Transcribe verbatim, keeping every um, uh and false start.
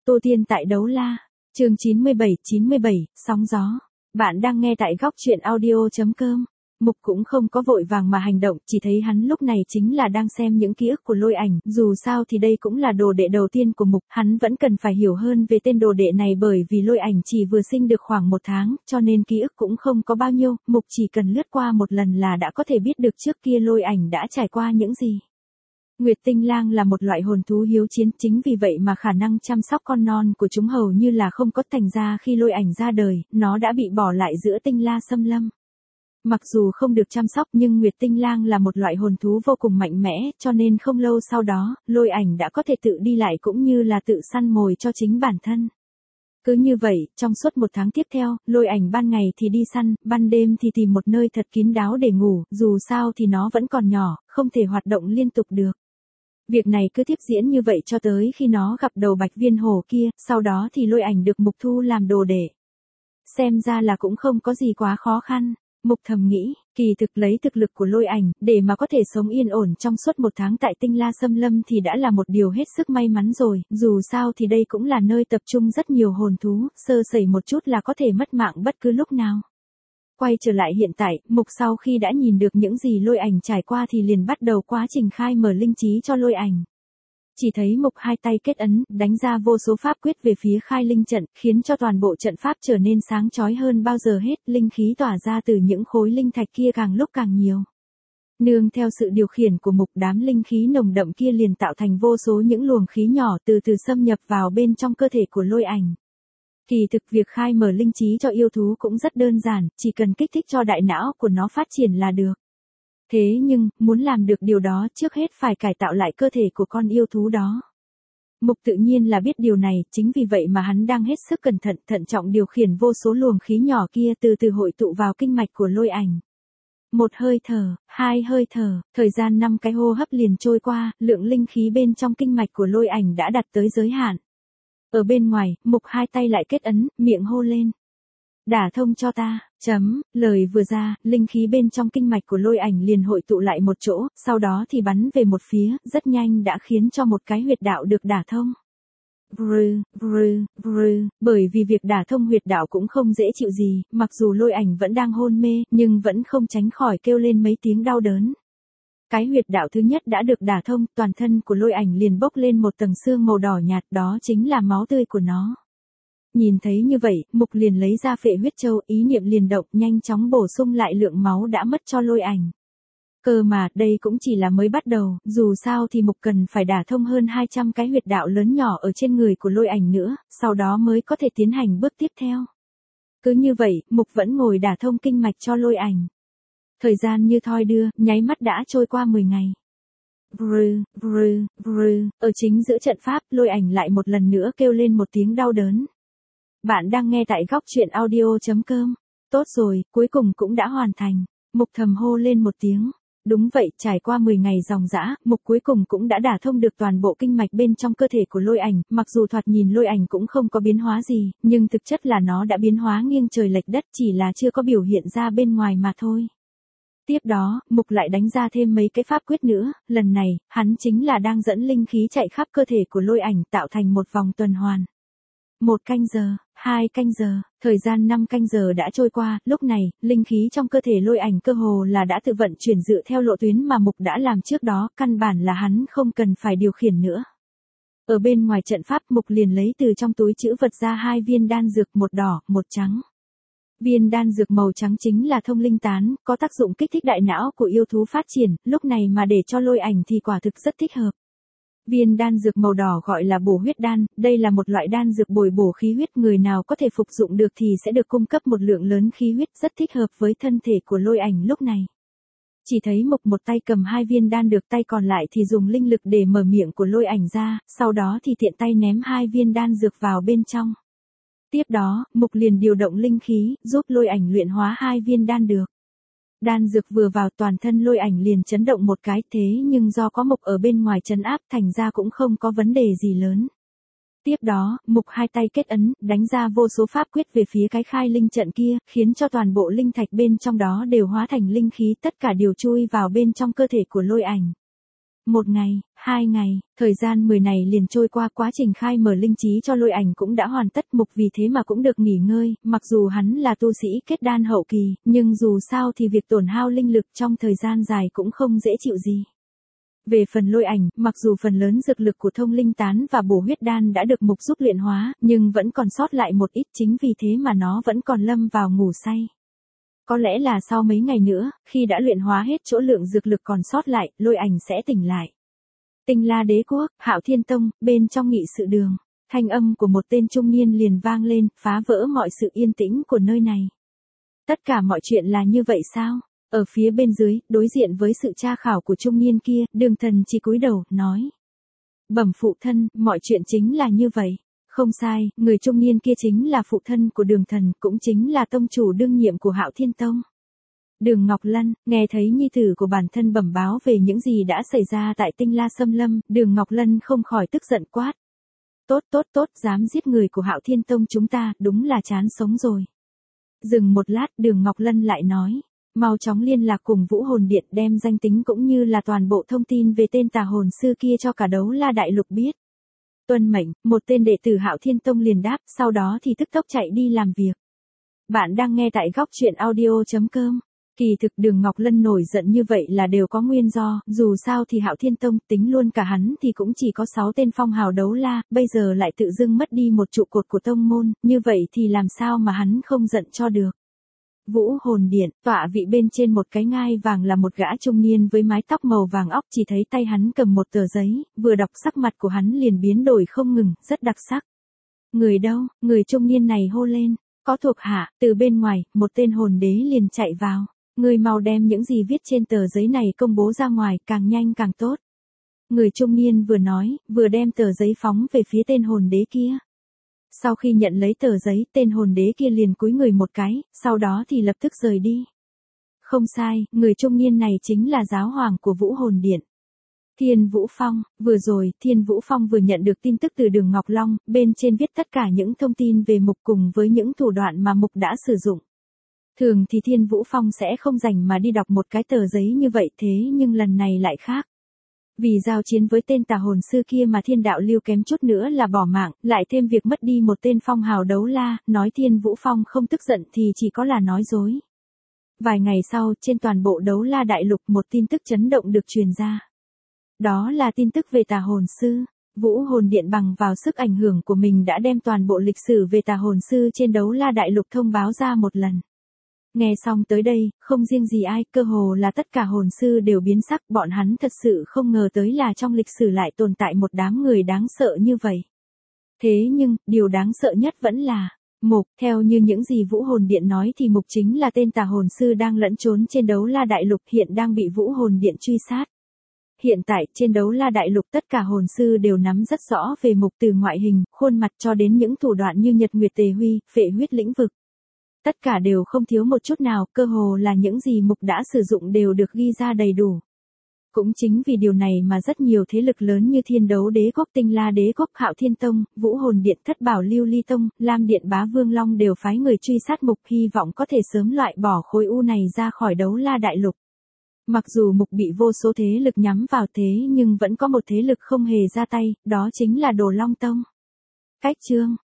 Tô Tiên tại Đấu La, chương chín mươi bảy, chín mươi bảy, sóng gió. Bạn đang nghe tại góc truyện audio.com. Mục cũng không có vội vàng mà hành động, chỉ thấy hắn lúc này chính là đang xem những ký ức của Lôi Ảnh, dù sao thì đây cũng là đồ đệ đầu tiên của Mục, hắn vẫn cần phải hiểu hơn về tên đồ đệ này bởi vì Lôi Ảnh chỉ vừa sinh được khoảng một tháng, cho nên ký ức cũng không có bao nhiêu, Mục chỉ cần lướt qua một lần là đã có thể biết được trước kia Lôi Ảnh đã trải qua những gì. Nguyệt Tinh Lang là một loại hồn thú hiếu chiến, chính vì vậy mà khả năng chăm sóc con non của chúng hầu như là không có, thành ra khi Lôi Ảnh ra đời, nó đã bị bỏ lại giữa Tinh La xâm lâm. Mặc dù không được chăm sóc nhưng Nguyệt Tinh Lang là một loại hồn thú vô cùng mạnh mẽ, cho nên không lâu sau đó, Lôi Ảnh đã có thể tự đi lại cũng như là tự săn mồi cho chính bản thân. Cứ như vậy, trong suốt một tháng tiếp theo, Lôi Ảnh ban ngày thì đi săn, ban đêm thì tìm một nơi thật kín đáo để ngủ, dù sao thì nó vẫn còn nhỏ, không thể hoạt động liên tục được. Việc này cứ tiếp diễn như vậy cho tới khi nó gặp đầu Bạch Viên Hổ kia, sau đó thì Lôi Ảnh được Mục thu làm đồ đệ. Xem ra là cũng không có gì quá khó khăn. Mục thầm nghĩ, kỳ thực lấy thực lực của Lôi Ảnh, để mà có thể sống yên ổn trong suốt một tháng tại Tinh La xâm lâm thì đã là một điều hết sức may mắn rồi, dù sao thì đây cũng là nơi tập trung rất nhiều hồn thú, sơ sẩy một chút là có thể mất mạng bất cứ lúc nào. Quay trở lại hiện tại, Mục sau khi đã nhìn được những gì Lôi Ảnh trải qua thì liền bắt đầu quá trình khai mở linh trí cho Lôi Ảnh. Chỉ thấy Mục hai tay kết ấn, đánh ra vô số pháp quyết về phía khai linh trận, khiến cho toàn bộ trận pháp trở nên sáng chói hơn bao giờ hết, linh khí tỏa ra từ những khối linh thạch kia càng lúc càng nhiều. Nương theo sự điều khiển của Mục, đám linh khí nồng đậm kia liền tạo thành vô số những luồng khí nhỏ từ từ xâm nhập vào bên trong cơ thể của Lôi Ảnh. Kỳ thực việc khai mở linh trí cho yêu thú cũng rất đơn giản, chỉ cần kích thích cho đại não của nó phát triển là được. Thế nhưng, muốn làm được điều đó trước hết phải cải tạo lại cơ thể của con yêu thú đó. Mục tự nhiên là biết điều này, chính vì vậy mà hắn đang hết sức cẩn thận, thận trọng điều khiển vô số luồng khí nhỏ kia từ từ hội tụ vào kinh mạch của Lôi Ảnh. Một hơi thở, hai hơi thở, thời gian năm cái hô hấp liền trôi qua, lượng linh khí bên trong kinh mạch của Lôi Ảnh đã đạt tới giới hạn. Ở bên ngoài, Mục hai tay lại kết ấn, miệng hô lên. Đả thông cho ta, chấm, lời vừa ra, linh khí bên trong kinh mạch của Lôi Ảnh liền hội tụ lại một chỗ, sau đó thì bắn về một phía, rất nhanh đã khiến cho một cái huyệt đạo được đả thông. Vrư, vrư, vrư, bởi vì việc đả thông huyệt đạo cũng không dễ chịu gì, mặc dù Lôi Ảnh vẫn đang hôn mê, nhưng vẫn không tránh khỏi kêu lên mấy tiếng đau đớn. Cái huyệt đạo thứ nhất đã được đả thông, toàn thân của Lôi Ảnh liền bốc lên một tầng xương màu đỏ nhạt, đó chính là máu tươi của nó. Nhìn thấy như vậy, Mục liền lấy ra phệ huyết châu, ý niệm liền động, nhanh chóng bổ sung lại lượng máu đã mất cho Lôi Ảnh. Cơ mà, đây cũng chỉ là mới bắt đầu, dù sao thì Mục cần phải đả thông hơn hai trăm cái huyệt đạo lớn nhỏ ở trên người của Lôi Ảnh nữa, sau đó mới có thể tiến hành bước tiếp theo. Cứ như vậy, Mục vẫn ngồi đả thông kinh mạch cho Lôi Ảnh. Thời gian như thoi đưa, nháy mắt đã trôi qua mười ngày. Vrư, vrư, vrư, ở chính giữa trận pháp, Lôi Ảnh lại một lần nữa kêu lên một tiếng đau đớn. Bạn đang nghe tại góc truyện audio.com. Tốt rồi, cuối cùng cũng đã hoàn thành. Mục thầm hô lên một tiếng. Đúng vậy, trải qua mười ngày dòng dã, Mục cuối cùng cũng đã đả thông được toàn bộ kinh mạch bên trong cơ thể của Lôi Ảnh, mặc dù thoạt nhìn Lôi Ảnh cũng không có biến hóa gì, nhưng thực chất là nó đã biến hóa nghiêng trời lệch đất, chỉ là chưa có biểu hiện ra bên ngoài mà thôi. Tiếp đó, Mục lại đánh ra thêm mấy cái pháp quyết nữa, lần này, hắn chính là đang dẫn linh khí chạy khắp cơ thể của Lôi Ảnh tạo thành một vòng tuần hoàn. Một canh giờ, hai canh giờ, thời gian năm canh giờ đã trôi qua, lúc này, linh khí trong cơ thể Lôi Ảnh cơ hồ là đã tự vận chuyển dựa theo lộ tuyến mà Mục đã làm trước đó, căn bản là hắn không cần phải điều khiển nữa. Ở bên ngoài trận pháp, Mục liền lấy từ trong túi trữ vật ra hai viên đan dược, một đỏ, một trắng. Viên đan dược màu trắng chính là thông linh tán, có tác dụng kích thích đại não của yêu thú phát triển, lúc này mà để cho Lôi Ảnh thì quả thực rất thích hợp. Viên đan dược màu đỏ gọi là bổ huyết đan, đây là một loại đan dược bồi bổ khí huyết, người nào có thể phục dụng được thì sẽ được cung cấp một lượng lớn khí huyết, rất thích hợp với thân thể của Lôi Ảnh lúc này. Chỉ thấy Mục một tay cầm hai viên đan được, tay còn lại thì dùng linh lực để mở miệng của Lôi Ảnh ra, sau đó thì tiện tay ném hai viên đan dược vào bên trong. Tiếp đó, Mục liền điều động linh khí, giúp Lôi Ảnh luyện hóa hai viên đan được. Đan dược vừa vào, toàn thân Lôi Ảnh liền chấn động một cái, thế nhưng do có Mục ở bên ngoài trấn áp thành ra cũng không có vấn đề gì lớn. Tiếp đó, Mục hai tay kết ấn, đánh ra vô số pháp quyết về phía cái khai linh trận kia, khiến cho toàn bộ linh thạch bên trong đó đều hóa thành linh khí, tất cả đều chui vào bên trong cơ thể của Lôi Ảnh. Một ngày, hai ngày, thời gian mười này liền trôi qua, quá trình khai mở linh trí cho Lôi Ảnh cũng đã hoàn tất, Mục vì thế mà cũng được nghỉ ngơi, mặc dù hắn là tu sĩ kết đan hậu kỳ, nhưng dù sao thì việc tổn hao linh lực trong thời gian dài cũng không dễ chịu gì. Về phần Lôi Ảnh, mặc dù phần lớn dược lực của thông linh tán và bổ huyết đan đã được Mục giúp luyện hóa, nhưng vẫn còn sót lại một ít, chính vì thế mà nó vẫn còn lâm vào ngủ say. Có lẽ là sau mấy ngày nữa, khi đã luyện hóa hết chỗ lượng dược lực còn sót lại, Lôi Ảnh sẽ tỉnh lại. Tinh La Đế Quốc, Hạo Thiên Tông, bên trong nghị sự đường, thanh âm của một tên trung niên liền vang lên, phá vỡ mọi sự yên tĩnh của nơi này. Tất cả mọi chuyện là như vậy sao? Ở phía bên dưới, đối diện với sự tra khảo của trung niên kia, Đường Thần chỉ cúi đầu, nói. Bẩm phụ thân, mọi chuyện chính là như vậy. Không sai, người trung niên kia chính là phụ thân của Đường Thần, cũng chính là tông chủ đương nhiệm của Hạo Thiên Tông. Đường Ngọc Lân, nghe thấy nhi tử của bản thân bẩm báo về những gì đã xảy ra tại Tinh La Xâm Lâm, Đường Ngọc Lân không khỏi tức giận quát. Tốt tốt tốt, dám giết người của Hạo Thiên Tông chúng ta, đúng là chán sống rồi. Dừng một lát, Đường Ngọc Lân lại nói. Mau chóng liên lạc cùng Vũ Hồn Điện, đem danh tính cũng như là toàn bộ thông tin về tên tà hồn sư kia cho cả Đấu La Đại Lục biết. Tuân mệnh, một tên đệ tử Hạo Thiên Tông liền đáp, sau đó thì tức tốc chạy đi làm việc. Bạn đang nghe tại góc truyện audio chấm com. Kỳ thực Đường Ngọc Lân nổi giận như vậy là đều có nguyên do, dù sao thì Hạo Thiên Tông, tính luôn cả hắn thì cũng chỉ có sáu tên phong hào đấu la, bây giờ lại tự dưng mất đi một trụ cột của tông môn, như vậy thì làm sao mà hắn không giận cho được. Vũ Hồn Điện, tọa vị bên trên một cái ngai vàng là một gã trung niên với mái tóc màu vàng óc, chỉ thấy tay hắn cầm một tờ giấy, vừa đọc sắc mặt của hắn liền biến đổi không ngừng, rất đặc sắc. Người đâu? Người trung niên này hô lên, có thuộc hạ, từ bên ngoài, một tên hồn đế liền chạy vào. Người mau đem những gì viết trên tờ giấy này công bố ra ngoài, càng nhanh càng tốt. Người trung niên vừa nói, vừa đem tờ giấy phóng về phía tên hồn đế kia. Sau khi nhận lấy tờ giấy, tên hồn đế kia liền cúi người một cái, sau đó thì lập tức rời đi. Không sai, người trung niên này chính là giáo hoàng của Vũ Hồn Điện. Thiên Vũ Phong, vừa rồi, Thiên Vũ Phong vừa nhận được tin tức từ Đường Ngọc Long, bên trên viết tất cả những thông tin về Mục cùng với những thủ đoạn mà Mục đã sử dụng. Thường thì Thiên Vũ Phong sẽ không rảnh mà đi đọc một cái tờ giấy như vậy, thế nhưng lần này lại khác. Vì giao chiến với tên tà hồn sư kia mà Thiên Đạo Lưu kém chút nữa là bỏ mạng, lại thêm việc mất đi một tên phong hào đấu la, nói Thiên Vũ Phong không tức giận thì chỉ có là nói dối. Vài ngày sau, trên toàn bộ Đấu La Đại Lục một tin tức chấn động được truyền ra. Đó là tin tức về tà hồn sư. Vũ Hồn Điện bằng vào sức ảnh hưởng của mình đã đem toàn bộ lịch sử về tà hồn sư trên Đấu La Đại Lục thông báo ra một lần. Nghe xong tới đây, không riêng gì ai, cơ hồ là tất cả hồn sư đều biến sắc, bọn hắn thật sự không ngờ tới là trong lịch sử lại tồn tại một đám người đáng sợ như vậy. Thế nhưng, điều đáng sợ nhất vẫn là, Mục, theo như những gì Vũ Hồn Điện nói thì Mục chính là tên tà hồn sư đang lẫn trốn trên Đấu La Đại Lục, hiện đang bị Vũ Hồn Điện truy sát. Hiện tại, trên Đấu La Đại Lục tất cả hồn sư đều nắm rất rõ về Mục, từ ngoại hình, khuôn mặt cho đến những thủ đoạn như Nhật Nguyệt Tề Huy, phệ huyết lĩnh vực. Tất cả đều không thiếu một chút nào, cơ hồ là những gì Mục đã sử dụng đều được ghi ra đầy đủ. Cũng chính vì điều này mà rất nhiều thế lực lớn như Thiên Đấu Đế Quốc, Tinh La Đế Quốc, Hạo Thiên Tông, Vũ Hồn Điện, Thất Bảo Lưu Ly Tông, Lam Điện Bá Vương Long đều phái người truy sát Mục, hy vọng có thể sớm loại bỏ khối u này ra khỏi Đấu La Đại Lục. Mặc dù Mục bị vô số thế lực nhắm vào thế nhưng vẫn có một thế lực không hề ra tay, đó chính là Đồ Long Tông. Cách chương